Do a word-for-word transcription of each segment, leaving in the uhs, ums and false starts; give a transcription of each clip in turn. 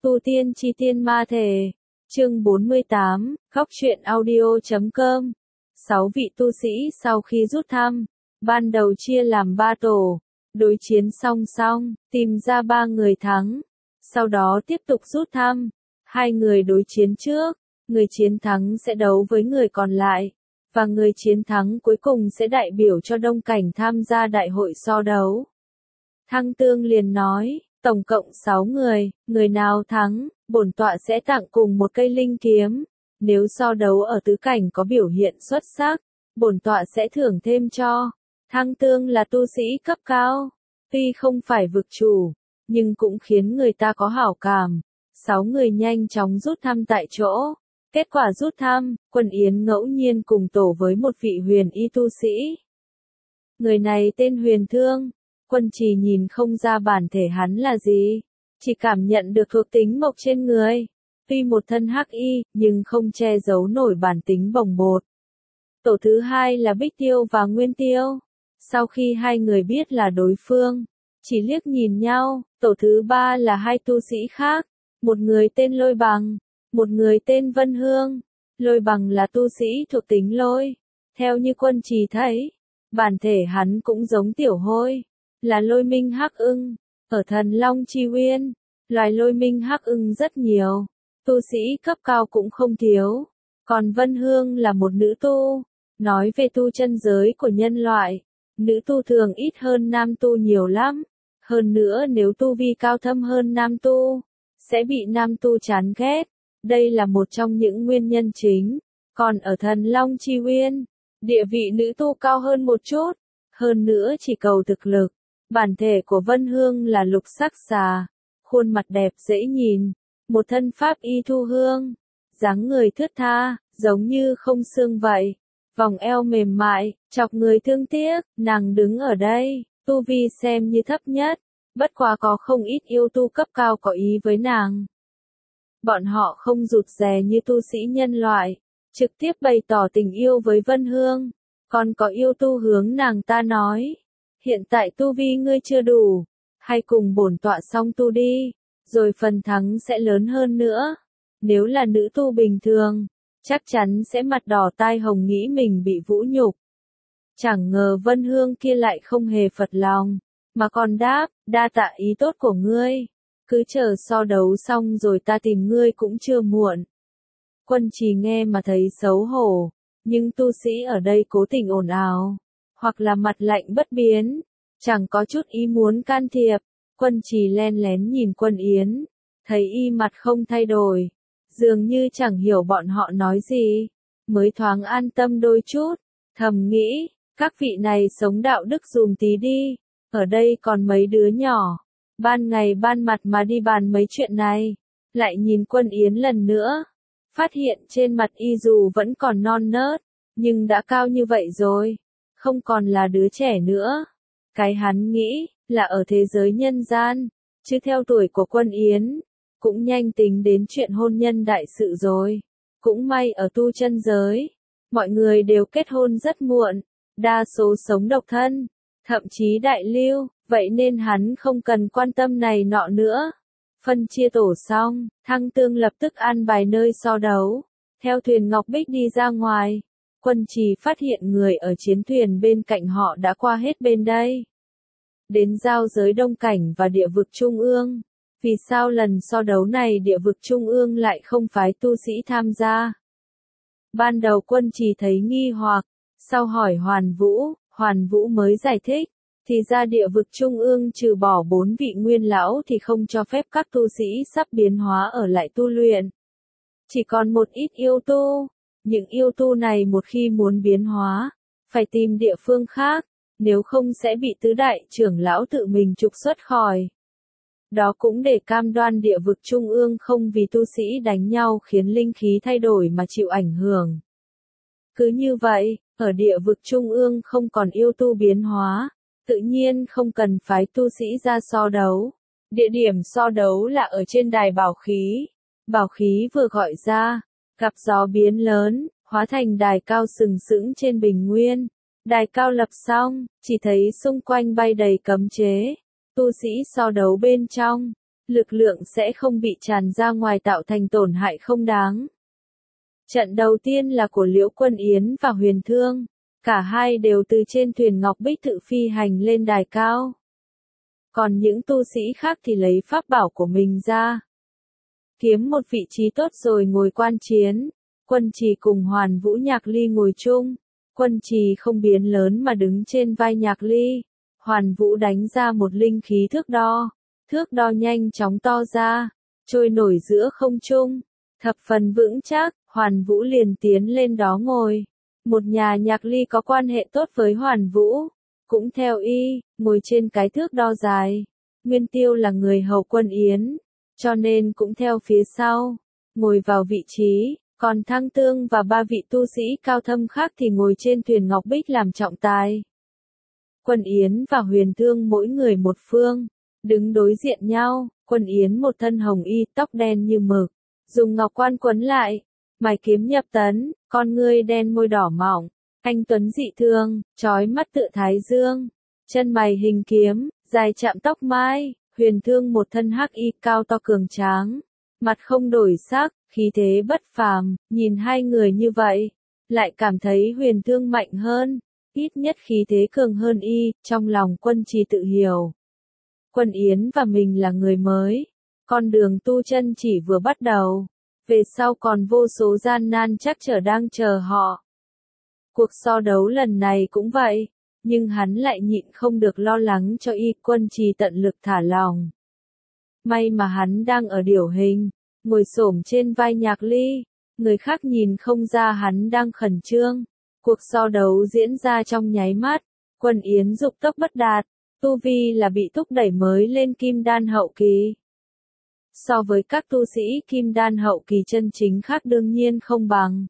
Tu tiên chi tiên ma thể. Chương bốn mươi tám, Góc truyện audio chấm com. Sáu vị tu sĩ sau khi rút thăm, ban đầu chia làm ba tổ, đối chiến song song, tìm ra ba người thắng. Sau đó tiếp tục rút thăm, hai người đối chiến trước, người chiến thắng sẽ đấu với người còn lại, và người chiến thắng cuối cùng sẽ đại biểu cho Đông Cảnh tham gia đại hội so đấu. Thăng Tương liền nói, tổng cộng sáu người, người nào thắng, bổn tọa sẽ tặng cùng một cây linh kiếm. Nếu so đấu ở tứ cảnh có biểu hiện xuất sắc, bổn tọa sẽ thưởng thêm cho. Thăng Tương là tu sĩ cấp cao, tuy không phải vực chủ, nhưng cũng khiến người ta có hảo cảm. Sáu người nhanh chóng rút thăm tại chỗ. Kết quả rút thăm, Quân Yến ngẫu nhiên cùng tổ với một vị huyền y tu sĩ. Người này tên Huyền Thương. Quân Trì nhìn không ra bản thể hắn là gì, chỉ cảm nhận được thuộc tính mộc trên người. Tuy một thân hắc y, nhưng không che giấu nổi bản tính bồng bột. Tổ thứ hai là Bích Tiêu và Nguyên Tiêu. Sau khi hai người biết là đối phương, chỉ liếc nhìn nhau. Tổ thứ ba là hai tu sĩ khác, một người tên Lôi Bằng, một người tên Vân Hương. Lôi Bằng là tu sĩ thuộc tính lôi. Theo như Quân Trì thấy, bản thể hắn cũng giống Tiểu Hôi, là lôi minh hắc ưng. Ở Thần Long Chi Uyên, loài lôi minh hắc ưng rất nhiều, tu sĩ cấp cao cũng không thiếu. Còn Vân Hương là một nữ tu. Nói về tu chân giới của nhân loại, nữ tu thường ít hơn nam tu nhiều lắm. Hơn nữa nếu tu vi cao thâm hơn nam tu, sẽ bị nam tu chán ghét. Đây là một trong những nguyên nhân chính. Còn ở Thần Long Chi Uyên, địa vị nữ tu cao hơn một chút. Hơn nữa chỉ cầu thực lực. Bản thể của Vân Hương là lục sắc xà, khuôn mặt đẹp dễ nhìn, một thân pháp y thu hương, dáng người thướt tha, giống như không xương vậy, vòng eo mềm mại, chọc người thương tiếc. Nàng đứng ở đây, tu vi xem như thấp nhất, bất quá có không ít yêu tu cấp cao có ý với nàng. Bọn họ không rụt rè như tu sĩ nhân loại, trực tiếp bày tỏ tình yêu với Vân Hương, còn có yêu tu hướng nàng ta nói. Hiện tại tu vi ngươi chưa đủ, hay cùng bổn tọa song tu đi, rồi phần thắng sẽ lớn hơn nữa. Nếu là nữ tu bình thường, chắc chắn sẽ mặt đỏ tai hồng nghĩ mình bị vũ nhục. Chẳng ngờ Vân Hương kia lại không hề phật lòng, mà còn đáp, đa tạ ý tốt của ngươi. Cứ chờ so đấu xong rồi ta tìm ngươi cũng chưa muộn. Quân Trì nghe mà thấy xấu hổ, nhưng tu sĩ ở đây cố tình ồn ào, hoặc là mặt lạnh bất biến, chẳng có chút ý muốn can thiệp. Quân Trì len lén nhìn Quân Yến, thấy y mặt không thay đổi, dường như chẳng hiểu bọn họ nói gì, mới thoáng an tâm đôi chút, thầm nghĩ, các vị này sống đạo đức dùm tí đi, ở đây còn mấy đứa nhỏ, ban ngày ban mặt mà đi bàn mấy chuyện này. Lại nhìn Quân Yến lần nữa, phát hiện trên mặt y dù vẫn còn non nớt, nhưng đã cao như vậy rồi, không còn là đứa trẻ nữa. Cái hắn nghĩ, là ở thế giới nhân gian, chứ theo tuổi của Quân Yến, cũng nhanh tính đến chuyện hôn nhân đại sự rồi. Cũng may ở tu chân giới, mọi người đều kết hôn rất muộn, đa số sống độc thân, thậm chí đại lưu, vậy nên hắn không cần quan tâm này nọ nữa. Phân chia tổ xong, Thăng Tương lập tức an bài nơi so đấu, theo thuyền Ngọc Bích đi ra ngoài. Quân Trì phát hiện người ở chiến thuyền bên cạnh họ đã qua hết bên đây. Đến giao giới Đông Cảnh và địa vực Trung ương. Vì sao lần so đấu này địa vực Trung ương lại không phái tu sĩ tham gia? Ban đầu Quân Trì thấy nghi hoặc, sau hỏi Hoàn Vũ, Hoàn Vũ mới giải thích. Thì ra địa vực Trung ương trừ bỏ bốn vị nguyên lão thì không cho phép các tu sĩ sắp biến hóa ở lại tu luyện. Chỉ còn một ít yêu tu. Những yêu tu này một khi muốn biến hóa, phải tìm địa phương khác, nếu không sẽ bị tứ đại trưởng lão tự mình trục xuất khỏi. Đó cũng để cam đoan địa vực Trung ương không vì tu sĩ đánh nhau khiến linh khí thay đổi mà chịu ảnh hưởng. Cứ như vậy, ở địa vực Trung ương không còn yêu tu biến hóa, tự nhiên không cần phái tu sĩ ra so đấu. Địa điểm so đấu là ở trên đài bảo khí. Bảo khí vừa gọi ra, gặp gió biến lớn, hóa thành đài cao sừng sững trên bình nguyên. Đài cao lập xong, chỉ thấy xung quanh bay đầy cấm chế. Tu sĩ so đấu bên trong, lực lượng sẽ không bị tràn ra ngoài tạo thành tổn hại không đáng. Trận đầu tiên là của Liễu Quân Yến và Huyền Thương, cả hai đều từ trên thuyền Ngọc Bích Tự phi hành lên đài cao. Còn những tu sĩ khác thì lấy pháp bảo của mình ra, kiếm một vị trí tốt rồi ngồi quan chiến. Quân Trì cùng Hoàn Vũ Nhạc Ly ngồi chung, Quân Trì không biến lớn mà đứng trên vai Nhạc Ly. Hoàn Vũ đánh ra một linh khí thước đo, thước đo nhanh chóng to ra, trôi nổi giữa không trung, thập phần vững chắc. Hoàn Vũ liền tiến lên đó ngồi. Một nhà Nhạc Ly có quan hệ tốt với Hoàn Vũ, cũng theo y, ngồi trên cái thước đo dài. Nguyên Tiêu là người hầu Quân Yến, cho nên cũng theo phía sau, ngồi vào vị trí. Còn Thăng Tương và ba vị tu sĩ cao thâm khác thì ngồi trên thuyền Ngọc Bích làm trọng tài. Quân Yến và Huyền Thương mỗi người một phương, đứng đối diện nhau. Quân Yến một thân hồng y, tóc đen như mực, dùng ngọc quan quấn lại, mài kiếm nhập tấn, con ngươi đen môi đỏ mỏng, anh tuấn dị thương, chói mắt tựa thái dương, chân mày hình kiếm, dài chạm tóc mai. Huyền Thương một thân hắc y cao to cường tráng, mặt không đổi sắc, khí thế bất phàm. Nhìn hai người như vậy, lại cảm thấy Huyền Thương mạnh hơn, ít nhất khí thế cường hơn y. Trong lòng Quân Trì tự hiểu, Quân Yến và mình là người mới, con đường tu chân chỉ vừa bắt đầu, về sau còn vô số gian nan trắc trở đang chờ họ. Cuộc so đấu lần này cũng vậy, nhưng hắn lại nhịn không được lo lắng cho y. Quân Trì tận lực thả lòng. May mà hắn đang ở điểu hình, ngồi xổm trên vai Nhạc Ly, người khác nhìn không ra hắn đang khẩn trương. Cuộc so đấu diễn ra trong nháy mắt, Quân Yến dục tốc bất đạt, tu vi là bị thúc đẩy mới lên kim đan hậu kỳ. So với các tu sĩ kim đan hậu kỳ chân chính khác đương nhiên không bằng.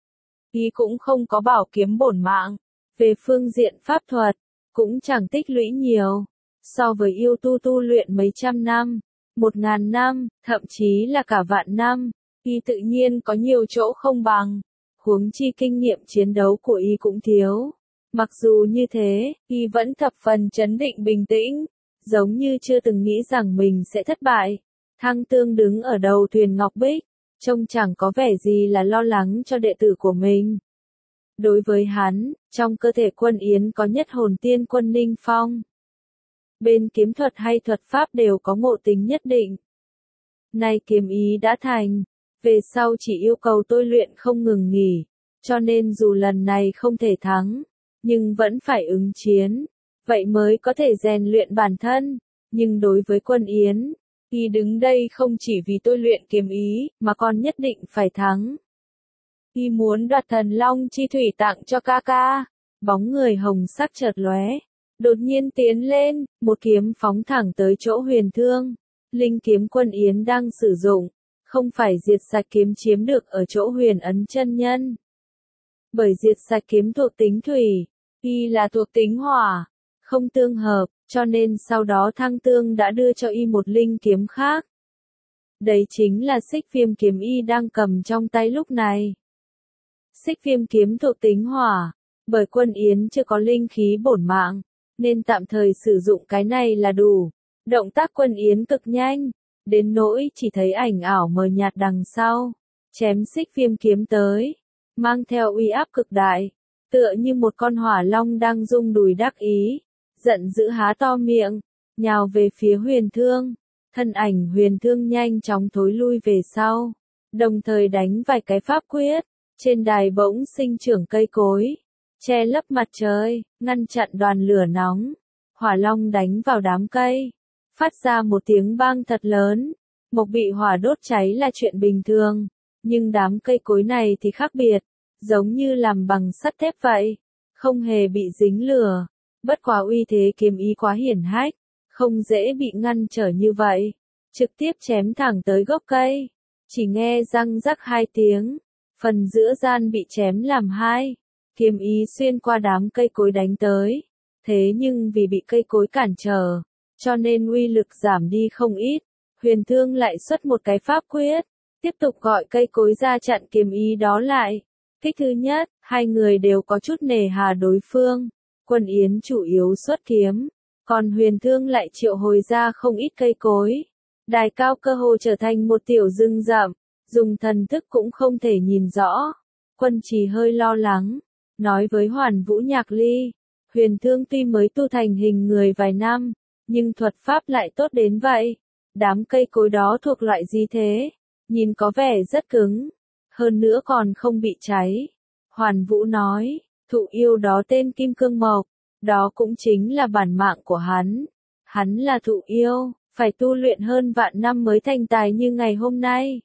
Y cũng không có bảo kiếm bổn mạng, về phương diện pháp thuật, cũng chẳng tích lũy nhiều. So với yêu tu tu luyện mấy trăm năm, một ngàn năm, thậm chí là cả vạn năm, Y tự nhiên có nhiều chỗ không bằng. Huống chi kinh nghiệm chiến đấu của Y cũng thiếu. Mặc dù như thế, Y vẫn thập phần trấn định bình tĩnh, giống như chưa từng nghĩ rằng mình sẽ thất bại. Thăng Tương đứng ở đầu thuyền Ngọc Bích, trông chẳng có vẻ gì là lo lắng cho đệ tử của mình. Đối với hắn, trong cơ thể Quân Yến có nhất hồn tiên quân Ninh Phong. Bên kiếm thuật hay thuật pháp đều có ngộ tính nhất định. Nay kiếm ý đã thành, về sau chỉ yêu cầu tôi luyện không ngừng nghỉ, cho nên dù lần này không thể thắng, nhưng vẫn phải ứng chiến, vậy mới có thể rèn luyện bản thân. Nhưng đối với Quân Yến, Y đứng đây không chỉ vì tôi luyện kiếm ý, mà còn nhất định phải thắng. Y muốn đoạt Thần Long chi thủy tặng cho ca ca. Bóng người hồng sắc chợt lóe, đột nhiên tiến lên, một kiếm phóng thẳng tới chỗ Huyền Thương. Linh kiếm Quân Yến đang sử dụng, không phải diệt sạch kiếm chiếm được ở chỗ Huyền Ấn chân nhân. Bởi diệt sạch kiếm thuộc tính thủy, Y là thuộc tính hỏa, không tương hợp, cho nên sau đó Thăng Tương đã đưa cho Y một linh kiếm khác. Đấy chính là Xích Viêm kiếm Y đang cầm trong tay lúc này. Xích Viêm kiếm thuộc tính hỏa, bởi Quân Yến chưa có linh khí bổn mạng, nên tạm thời sử dụng cái này là đủ. Động tác Quân Yến cực nhanh, đến nỗi chỉ thấy ảnh ảo mờ nhạt đằng sau, chém Xích Viêm kiếm tới, mang theo uy áp cực đại, tựa như một con hỏa long đang rung đùi đắc ý, giận dữ há to miệng, nhào về phía Huyền Thương. Thân ảnh Huyền Thương nhanh chóng thối lui về sau, đồng thời đánh vài cái pháp quyết. Trên đài bỗng sinh trưởng cây cối, che lấp mặt trời, ngăn chặn đoàn lửa nóng. Hỏa long đánh vào đám cây, phát ra một tiếng bang thật lớn. Mộc bị hỏa đốt cháy là chuyện bình thường, nhưng đám cây cối này thì khác biệt, giống như làm bằng sắt thép vậy, không hề bị dính lửa. Bất quá uy thế kiếm ý quá hiển hách, không dễ bị ngăn trở như vậy, trực tiếp chém thẳng tới gốc cây. Chỉ nghe răng rắc hai tiếng, phần giữa gian bị chém làm hai, kiếm ý xuyên qua đám cây cối đánh tới. Thế nhưng vì bị cây cối cản trở, cho nên uy lực giảm đi không ít. Huyền Thương lại xuất một cái pháp quyết, tiếp tục gọi cây cối ra chặn kiếm ý đó lại. Kích thứ nhất, hai người đều có chút nề hà đối phương. Quân Yến chủ yếu xuất kiếm, còn Huyền Thương lại triệu hồi ra không ít cây cối. Đài cao cơ hồ trở thành một tiểu rừng rậm, dùng thần thức cũng không thể nhìn rõ. Quân Trì hơi lo lắng, nói với Hoàn Vũ Nhạc Ly, Huyền Thương tuy mới tu thành hình người vài năm, nhưng thuật pháp lại tốt đến vậy. Đám cây cối đó thuộc loại gì thế? Nhìn có vẻ rất cứng, hơn nữa còn không bị cháy. Hoàn Vũ nói, thụ yêu đó tên Kim Cương Mộc, đó cũng chính là bản mạng của hắn. Hắn là thụ yêu, phải tu luyện hơn vạn năm mới thành tài như ngày hôm nay.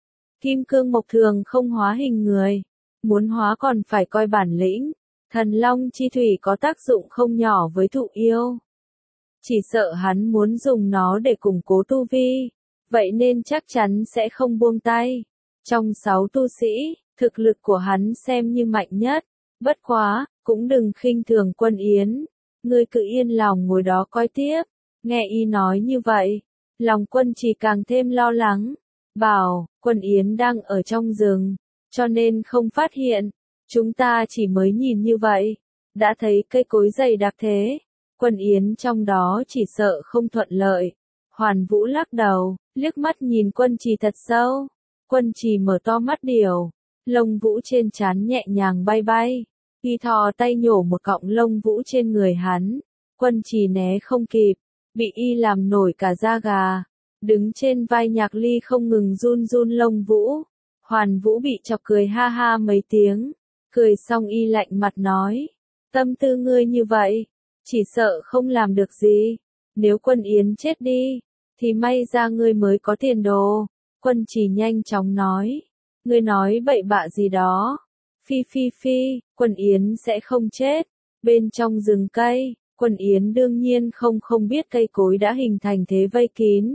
Kim Cương Mộc thường không hóa hình người, muốn hóa còn phải coi bản lĩnh. Thần Long Chi Thủy có tác dụng không nhỏ với thụ yêu. Chỉ sợ hắn muốn dùng nó để củng cố tu vi, vậy nên chắc chắn sẽ không buông tay. Trong sáu tu sĩ, thực lực của hắn xem như mạnh nhất, bất quá, cũng đừng khinh thường Quân Yến. Ngươi cứ yên lòng ngồi đó coi tiếp. Nghe y nói như vậy, lòng Quân Trì càng thêm lo lắng. Bảo, Quân Yến đang ở trong rừng, cho nên không phát hiện. Chúng ta chỉ mới nhìn như vậy, đã thấy cây cối dày đặc thế. Quân Yến trong đó chỉ sợ không thuận lợi. Hoàn Vũ lắc đầu, liếc mắt nhìn Quân Trì thật sâu. Quân Trì mở to mắt điều, lông vũ trên trán nhẹ nhàng bay bay. Y thò tay nhổ một cọng lông vũ trên người hắn. Quân Trì né không kịp, bị y làm nổi cả da gà. Đứng trên vai Nhạc Ly không ngừng run run lông vũ. Hoàn Vũ bị chọc cười ha ha mấy tiếng. Cười xong y lạnh mặt nói, tâm tư ngươi như vậy, chỉ sợ không làm được gì. Nếu Quân Yến chết đi, thì may ra ngươi mới có tiền đồ. Quân Trì nhanh chóng nói, ngươi nói bậy bạ gì đó. Phi phi phi, Quân Yến sẽ không chết. Bên trong rừng cây, Quân Yến đương nhiên không không biết cây cối đã hình thành thế vây kín.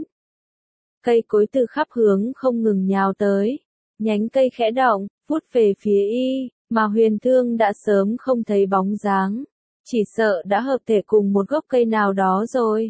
Cây cối từ khắp hướng không ngừng nhào tới, nhánh cây khẽ động, vút về phía y, mà Huyền Thương đã sớm không thấy bóng dáng, chỉ sợ đã hợp thể cùng một gốc cây nào đó rồi.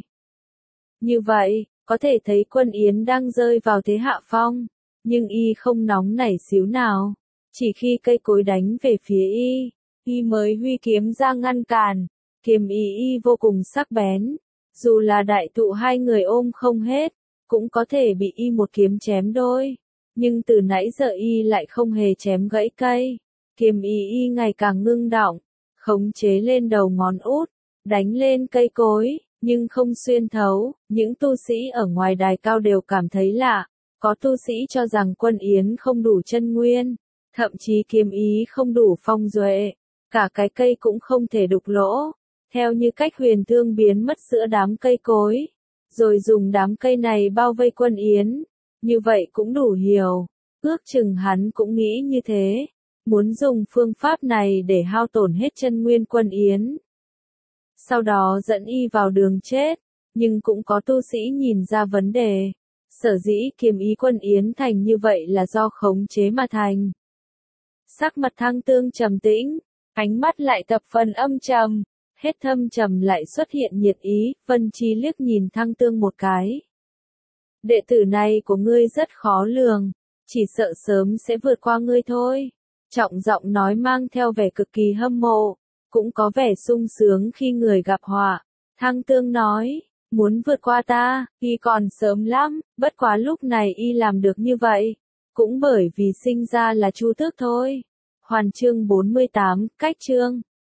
Như vậy, có thể thấy Quân Yến đang rơi vào thế hạ phong, nhưng y không nóng nảy xíu nào, chỉ khi cây cối đánh về phía y, y mới huy kiếm ra ngăn cản. Kiếm ý y vô cùng sắc bén, dù là đại thụ hai người ôm không hết, cũng có thể bị y một kiếm chém đôi. Nhưng từ nãy giờ y lại không hề chém gãy cây. Kiếm ý y ngày càng ngưng đọng, khống chế lên đầu ngón út, đánh lên cây cối, nhưng không xuyên thấu. Những tu sĩ ở ngoài đài cao đều cảm thấy lạ, có tu sĩ cho rằng Quân Yến không đủ chân nguyên, thậm chí kiếm ý không đủ phong duệ, cả cái cây cũng không thể đục lỗ. Theo như cách Huyền Thương biến mất giữa đám cây cối, rồi dùng đám cây này bao vây Quân Yến, như vậy cũng đủ hiểu, ước chừng hắn cũng nghĩ như thế, muốn dùng phương pháp này để hao tổn hết chân nguyên Quân Yến. Sau đó dẫn y vào đường chết, nhưng cũng có tu sĩ nhìn ra vấn đề, sở dĩ kiếm ý Quân Yến thành như vậy là do khống chế mà thành. Sắc mặt Thăng Tương trầm tĩnh, ánh mắt lại thập phần âm trầm. Hết thâm trầm lại xuất hiện nhiệt ý, Vân Chi liếc nhìn Thăng Tương một cái. Đệ tử này của ngươi rất khó lường, chỉ sợ sớm sẽ vượt qua ngươi thôi. Trọng giọng nói mang theo vẻ cực kỳ hâm mộ, cũng có vẻ sung sướng khi người gặp họa. Thăng Tương nói, muốn vượt qua ta, y còn sớm lắm, bất quá lúc này y làm được như vậy, cũng bởi vì sinh ra là Chu Tước thôi. Hoàn chương bốn mươi tám, cách chương.